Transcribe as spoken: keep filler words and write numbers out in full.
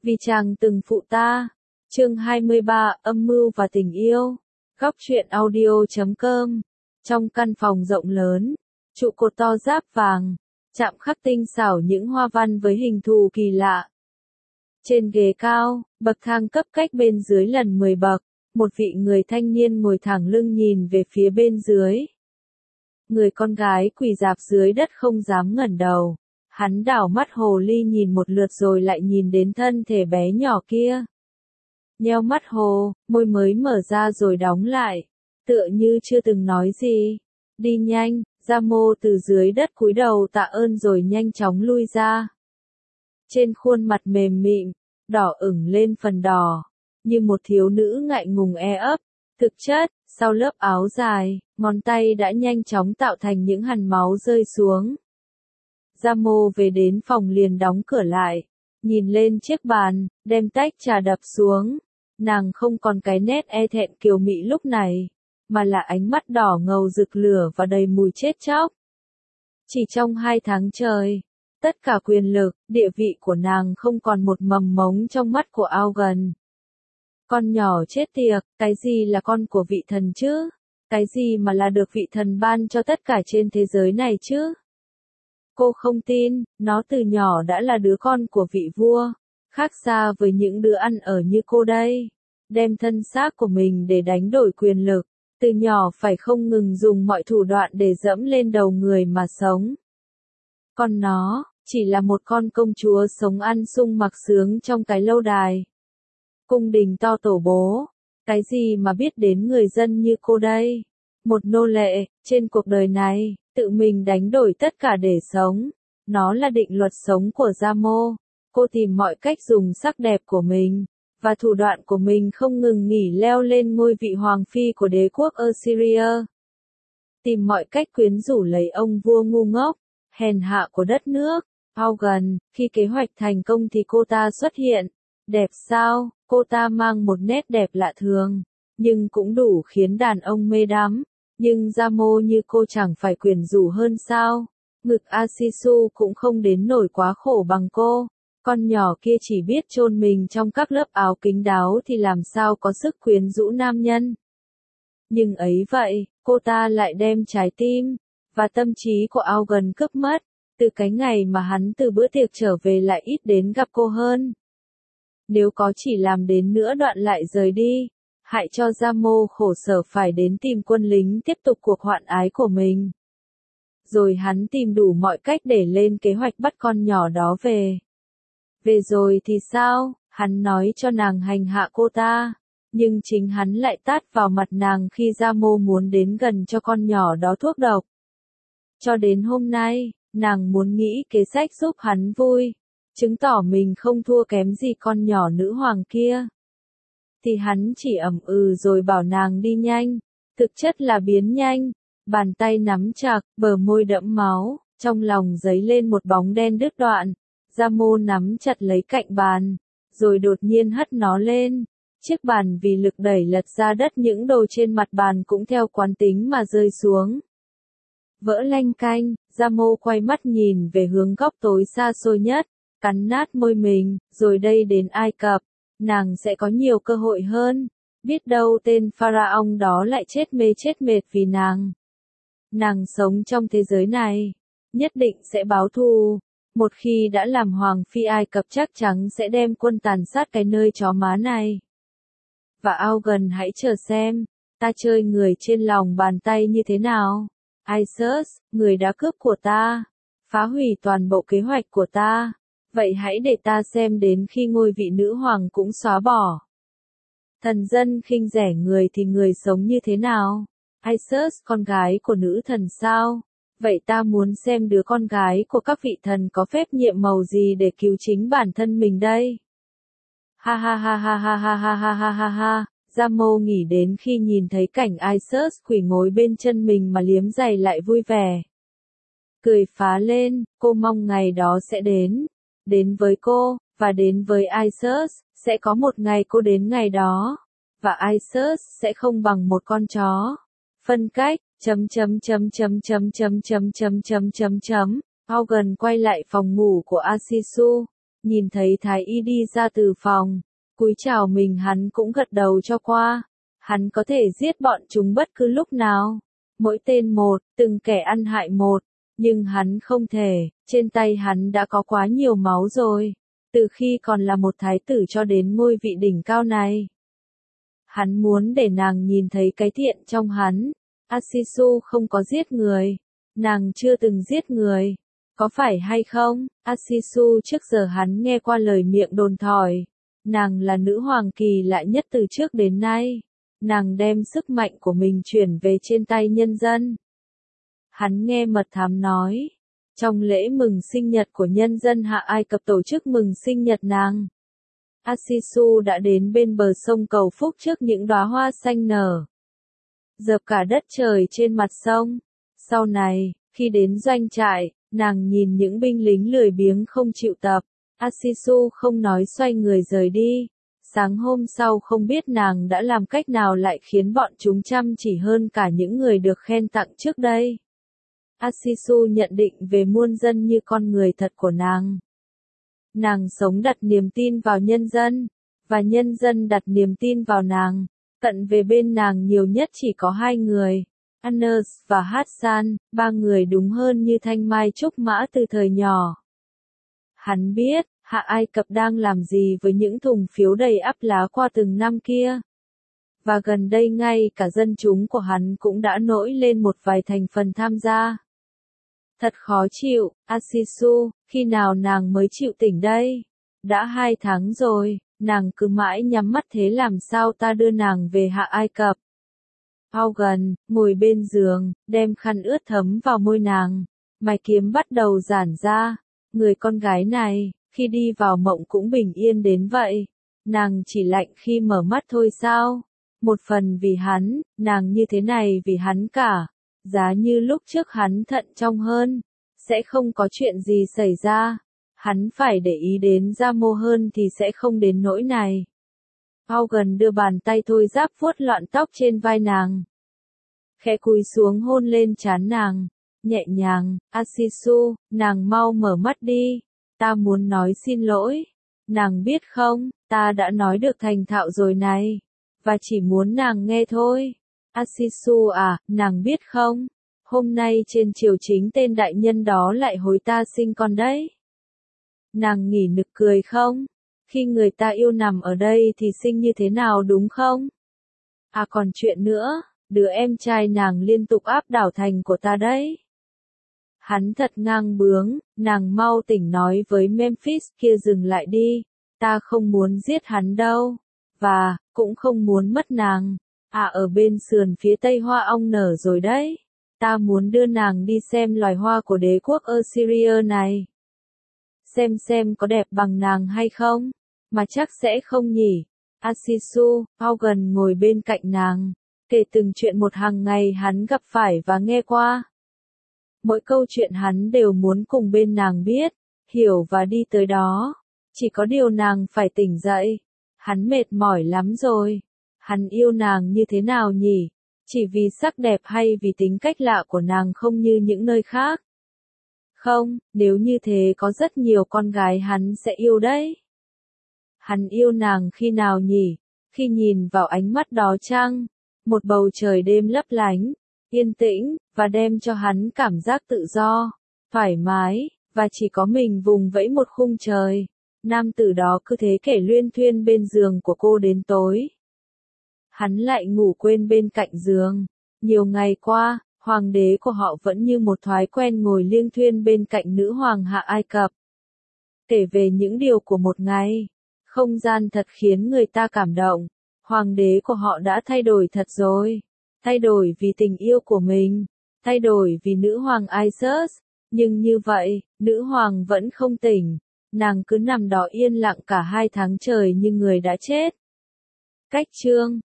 Vì chàng từng phụ ta. Chương hai mươi ba, âm mưu và tình yêu. Góc truyện audio chấm com. Trong căn phòng rộng lớn, trụ cột to giáp vàng, chạm khắc tinh xảo những hoa văn với hình thù kỳ lạ. Trên ghế cao, bậc thang cấp cách bên dưới lần mười bậc, một vị người thanh niên ngồi thẳng lưng nhìn về phía bên dưới. Người con gái quỳ rạp dưới đất không dám ngẩng đầu. Hắn đảo mắt hồ ly nhìn một lượt rồi lại nhìn đến thân thể bé nhỏ kia. Nheo mắt hồ, môi mới mở ra rồi đóng lại, tựa như chưa từng nói gì. Đi nhanh, Gia Mô từ dưới đất cúi đầu tạ ơn rồi nhanh chóng lui ra. Trên khuôn mặt mềm mịn, đỏ ửng lên phần đỏ, như một thiếu nữ ngại ngùng e ấp. Thực chất, sau lớp áo dài, ngón tay đã nhanh chóng tạo thành những hằn máu rơi xuống. Gia Mô về đến phòng liền đóng cửa lại, nhìn lên chiếc bàn, đem tách trà đập xuống. Nàng không còn cái nét e thẹn kiều mị lúc này, mà là ánh mắt đỏ ngầu rực lửa và đầy mùi chết chóc. Chỉ trong hai tháng trời, tất cả quyền lực, địa vị của nàng không còn một mầm mống trong mắt của Augen. Con nhỏ chết tiệt, cái gì là con của vị thần chứ? Cái gì mà là được vị thần ban cho tất cả trên thế giới này chứ? Cô không tin, nó từ nhỏ đã là đứa con của vị vua, khác xa với những đứa ăn ở như cô đây. Đem thân xác của mình để đánh đổi quyền lực, từ nhỏ phải không ngừng dùng mọi thủ đoạn để dẫm lên đầu người mà sống. Còn nó, chỉ là một con công chúa sống ăn sung mặc sướng trong cái lâu đài. Cung đình to tổ bố, cái gì mà biết đến người dân như cô đây? Một nô lệ, trên cuộc đời này, tự mình đánh đổi tất cả để sống. Nó là định luật sống của Gia Mô. Cô tìm mọi cách dùng sắc đẹp của mình, và thủ đoạn của mình không ngừng nghỉ leo lên ngôi vị hoàng phi của đế quốc Assyria. Tìm mọi cách quyến rũ lấy ông vua ngu ngốc, hèn hạ của đất nước. Augen, khi kế hoạch thành công thì cô ta xuất hiện. Đẹp sao? Cô ta mang một nét đẹp lạ thường, nhưng cũng đủ khiến đàn ông mê đắm. Nhưng Gia Mô như cô chẳng phải quyến rũ hơn sao? Ngực Asisu cũng không đến nổi quá khổ bằng cô. Con nhỏ kia chỉ biết chôn mình trong các lớp áo kín đáo thì làm sao có sức quyến rũ nam nhân. Nhưng ấy vậy, cô ta lại đem trái tim và tâm trí của Augen cướp mất. Từ cái ngày mà hắn từ bữa tiệc trở về lại ít đến gặp cô hơn. Nếu có chỉ làm đến nửa đoạn lại rời đi, hại cho Gia Mô khổ sở phải đến tìm quân lính tiếp tục cuộc hoạn ái của mình. Rồi hắn tìm đủ mọi cách để lên kế hoạch bắt con nhỏ đó về. Về rồi thì sao? Hắn nói cho nàng hành hạ cô ta, nhưng chính hắn lại tát vào mặt nàng khi Gia Mô muốn đến gần cho con nhỏ đó thuốc độc. Cho đến hôm nay, nàng muốn nghĩ kế sách giúp hắn vui, chứng tỏ mình không thua kém gì con nhỏ nữ hoàng kia. Thì hắn chỉ ậm ừ rồi bảo nàng đi nhanh, thực chất là biến nhanh, bàn tay nắm chặt, bờ môi đẫm máu, trong lòng dấy lên một bóng đen đứt đoạn. Gia Mô nắm chặt lấy cạnh bàn, rồi đột nhiên hất nó lên. Chiếc bàn vì lực đẩy lật ra đất, những đồ trên mặt bàn cũng theo quán tính mà rơi xuống. Vỡ lanh canh, Gia Mô quay mắt nhìn về hướng góc tối xa xôi nhất, cắn nát môi mình, rồi đây đến Ai Cập, nàng sẽ có nhiều cơ hội hơn. Biết đâu tên pharaoh đó lại chết mê chết mệt vì nàng. Nàng sống trong thế giới này, nhất định sẽ báo thù. Một khi đã làm hoàng phi Ai Cập chắc chắn sẽ đem quân tàn sát cái nơi chó má này. Và Augen hãy chờ xem, ta chơi người trên lòng bàn tay như thế nào. Isis, người đã cướp của ta, phá hủy toàn bộ kế hoạch của ta. Vậy hãy để ta xem đến khi ngôi vị nữ hoàng cũng xóa bỏ. Thần dân khinh rẻ người thì người sống như thế nào? Isis, con gái của nữ thần sao? Vậy ta muốn xem đứa con gái của các vị thần có phép nhiệm màu gì để cứu chính bản thân mình đây. Ha ha ha ha ha ha ha ha ha ha ha. Gia Mô nghĩ đến khi nhìn thấy cảnh Isis quỳ ngồi bên chân mình mà liếm giày lại vui vẻ. Cười phá lên, cô mong ngày đó sẽ đến. Đến với cô, và đến với Isis, sẽ có một ngày cô đến ngày đó. Và Isis sẽ không bằng một con chó. Phân cách, chấm chấm chấm chấm chấm chấm chấm chấm chấm chấm chấm. Augen quay lại phòng ngủ của Asisu. nhìn thấy Thái Y đi ra từ phòng, cúi chào mình hắn cũng gật đầu cho qua. Hắn có thể giết bọn chúng bất cứ lúc nào. Mỗi tên một, từng kẻ ăn hại một. Nhưng hắn không thể, trên tay hắn đã có quá nhiều máu rồi. Từ khi còn là một thái tử cho đến ngôi vị đỉnh cao này. Hắn muốn để nàng nhìn thấy cái thiện trong hắn. Asisu không có giết người. Nàng chưa từng giết người. Có phải hay không? Asisu trước giờ hắn nghe qua lời miệng đồn thổi. Nàng là nữ hoàng kỳ lạ nhất từ trước đến nay. Nàng đem sức mạnh của mình chuyển về trên tay nhân dân. Hắn nghe mật thám nói. Trong lễ mừng sinh nhật của nhân dân Hạ Ai Cập tổ chức mừng sinh nhật nàng. Asisu đã đến bên bờ sông cầu phúc trước những đóa hoa xanh nở. Dợp cả đất trời trên mặt sông. Sau này, khi đến doanh trại, nàng nhìn những binh lính lười biếng không chịu tập. Asisu không nói xoay người rời đi. Sáng hôm sau không biết nàng đã làm cách nào lại khiến bọn chúng chăm chỉ hơn cả những người được khen tặng trước đây. Asisu nhận định về muôn dân như con người thật của nàng. Nàng sống đặt niềm tin vào nhân dân, và nhân dân đặt niềm tin vào nàng. Cận về bên nàng nhiều nhất chỉ có hai người, Anas và Hassan, ba người đúng hơn như thanh mai trúc mã từ thời nhỏ. Hắn biết, Hạ Ai Cập đang làm gì với những thùng phiếu đầy ắp lá qua từng năm kia. Và gần đây ngay cả dân chúng của hắn cũng đã nổi lên một vài thành phần tham gia. Thật khó chịu, Asisu, khi nào nàng mới chịu tỉnh đây? Đã hai tháng rồi, nàng cứ mãi nhắm mắt thế làm sao ta đưa nàng về Hạ Ai Cập? Augen, ngồi bên giường, đem khăn ướt thấm vào môi nàng. Mày kiếm bắt đầu giãn ra. Người con gái này, khi đi vào mộng cũng bình yên đến vậy. Nàng chỉ lạnh khi mở mắt thôi sao? Một phần vì hắn, nàng như thế này vì hắn cả. Giá như lúc trước hắn thận trọng hơn, sẽ không có chuyện gì xảy ra. Hắn phải để ý đến Gia Mô hơn thì sẽ không đến nỗi này. Augen đưa bàn tay thôi giáp vuốt loạn tóc trên vai nàng. Khẽ cúi xuống hôn lên trán nàng. Nhẹ nhàng, Asisu, nàng mau mở mắt đi. Ta muốn nói xin lỗi. Nàng biết không, ta đã nói được thành thạo rồi này. Và chỉ muốn nàng nghe thôi. Asisu à, nàng biết không? Hôm nay trên triều chính tên đại nhân đó lại hối ta sinh con đấy. Nàng nghỉ nực cười không? Khi người ta yêu nằm ở đây thì sinh như thế nào đúng không? À còn chuyện nữa, đứa em trai nàng liên tục áp đảo thành của ta đấy. Hắn thật ngang bướng, nàng mau tỉnh nói với Memphis kia dừng lại đi. Ta không muốn giết hắn đâu. Và, cũng không muốn mất nàng. À ở bên sườn phía tây hoa ong nở rồi đấy. Ta muốn đưa nàng đi xem loài hoa của đế quốc Assyria này. Xem xem có đẹp bằng nàng hay không. Mà chắc sẽ không nhỉ. Asisu, Augen ngồi bên cạnh nàng. Kể từng chuyện một hàng ngày hắn gặp phải và nghe qua. Mỗi câu chuyện hắn đều muốn cùng bên nàng biết, hiểu và đi tới đó. Chỉ có điều nàng phải tỉnh dậy. Hắn mệt mỏi lắm rồi. Hắn yêu nàng như thế nào nhỉ? Chỉ vì sắc đẹp hay vì tính cách lạ của nàng không như những nơi khác? Không, nếu như thế có rất nhiều con gái hắn sẽ yêu đấy. Hắn yêu nàng khi nào nhỉ? Khi nhìn vào ánh mắt đó chăng? Một bầu trời đêm lấp lánh, yên tĩnh, và đem cho hắn cảm giác tự do, thoải mái, và chỉ có mình vùng vẫy một khung trời. Nam tử đó cứ thế kể luyên thuyên bên giường của cô đến tối. Hắn lại ngủ quên bên cạnh giường. Nhiều ngày qua, hoàng đế của họ vẫn như một thói quen ngồi liêng thuyên bên cạnh nữ hoàng Hạ Ai Cập. Kể về những điều của một ngày. Không gian thật khiến người ta cảm động. Hoàng đế của họ đã thay đổi thật rồi. Thay đổi vì tình yêu của mình. Thay đổi vì nữ hoàng Isis. Nhưng như vậy, nữ hoàng vẫn không tỉnh. Nàng cứ nằm đó yên lặng cả hai tháng trời như người đã chết. Cách chương